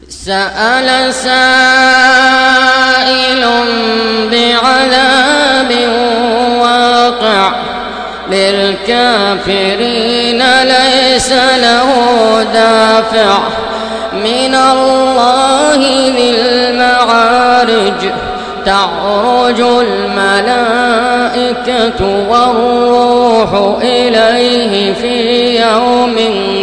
سأل سائل بعذاب واقع للكافرين ليس له دافع من الله ذي المعارج تعرج الملائكة والروح إليه في يوم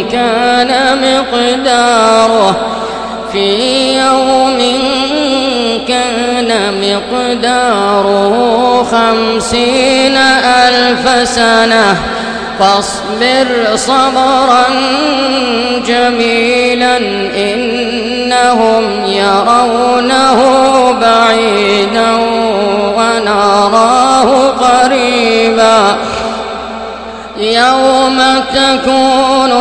كان مقداره 50,000 سنة فاصبر صبرا جميلا إنهم يرونه بعيدا ونراه قريبا يوم تكون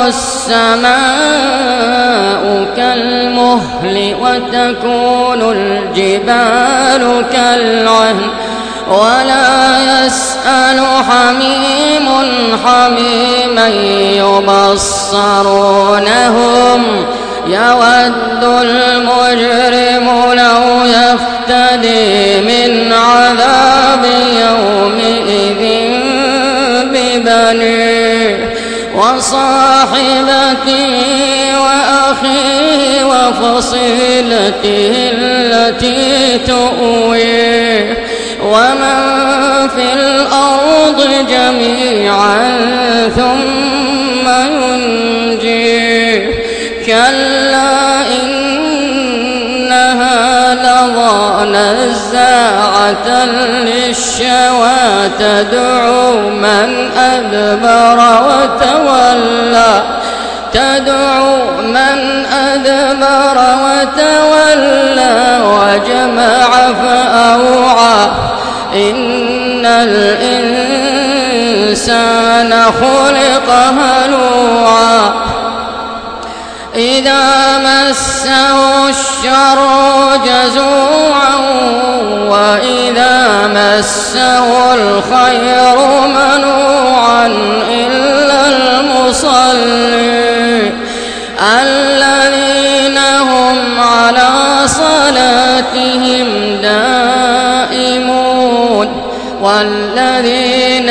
السماء كالمهل وتكون الجبال كالعهن ولا يسأل حميم حميما يبصرونهم يود المجرم لو يفتدي من عذاب يومئذ ببنيه وصاحبته وأخيه وفصيلته التي تؤويه ومن في الأرض جميعا ثم ينجيه كلا إنها لظى نزاعة للشوى تدعو من أدبر وتولى وجمع فأوعى إن الإنسان خلق هلوعا إذا مسه الشر جزوعا وإذا مسه الخير منوعا إلا المصلين الذين هم على صلاتهم دائمون والذين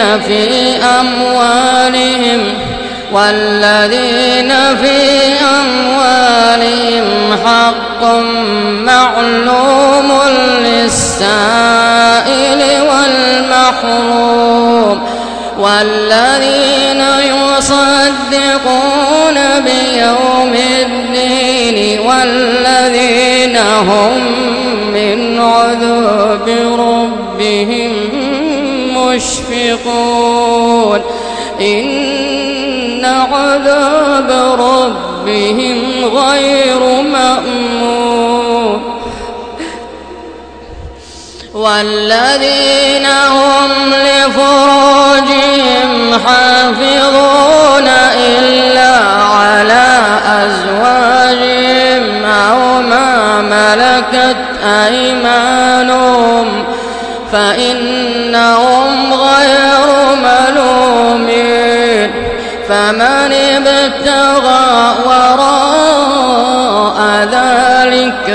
في أموالهم حق معلوم للسائل والمحروم والذين يصدقون بيوم الدين والذين هم من عذاب ربهم مشفقون إن عذاب ربهم غير مأمون والذين هم لفروجهم حافظون إلا على أزواجهم أو ما ملكت أيمانهم فإنهم غير ملومين فمن ابتغى وراء ذلك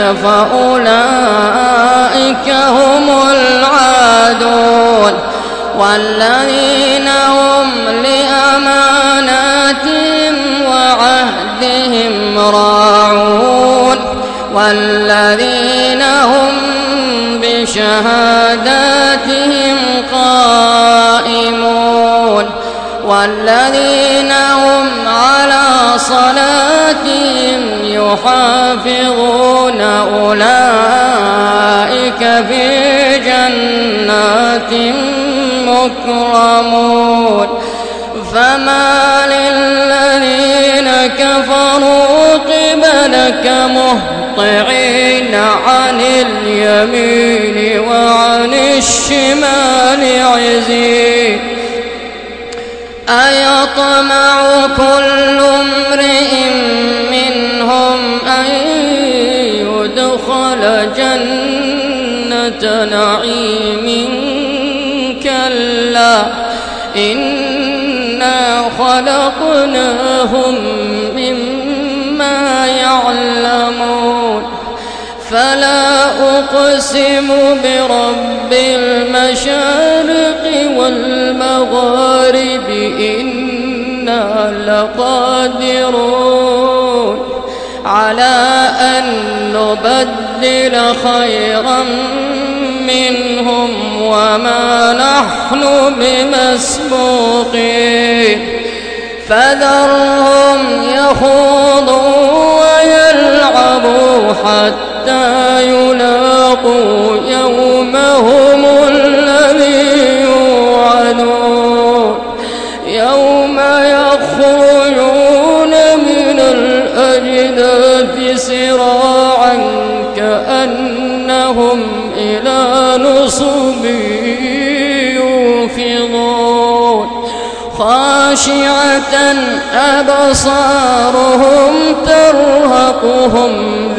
فأولئك هم العادون والذين هم لأماناتهم وعهدهم راعون والذين هم بشهاداتهم قائمون والذين هم على صلاتهم يحافظون أولئك في جنات مكرمون فما للذين كفروا قبلك مهطعين عن اليمين وعن الشمال عزين أيطمع كل امرئ منهم أن يدخل جنة نعيم كلا إنا خلقناهم مما يعلمون فلا أقسم برب المشارق والمغارب إنا لقادرون على أن نبدل خيرا منهم وما نحن بمسبوقين فذرهم يخوضوا ويلعبوا حتى يلاقوا يومهم الذي يوعدون يوم يخرجون من الأجداث سراعا كأنهم إلى نصب يوفضون خاشعة أبصارهم ترهقهم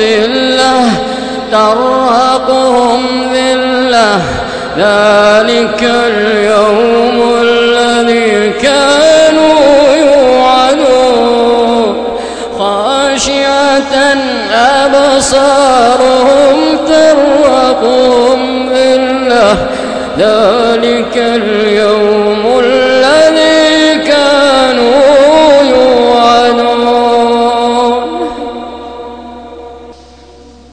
ذلة ذلك اليوم الذي كانوا يوعدون خاشعة أبصارهم ترهقهم ذلة ذلك اليوم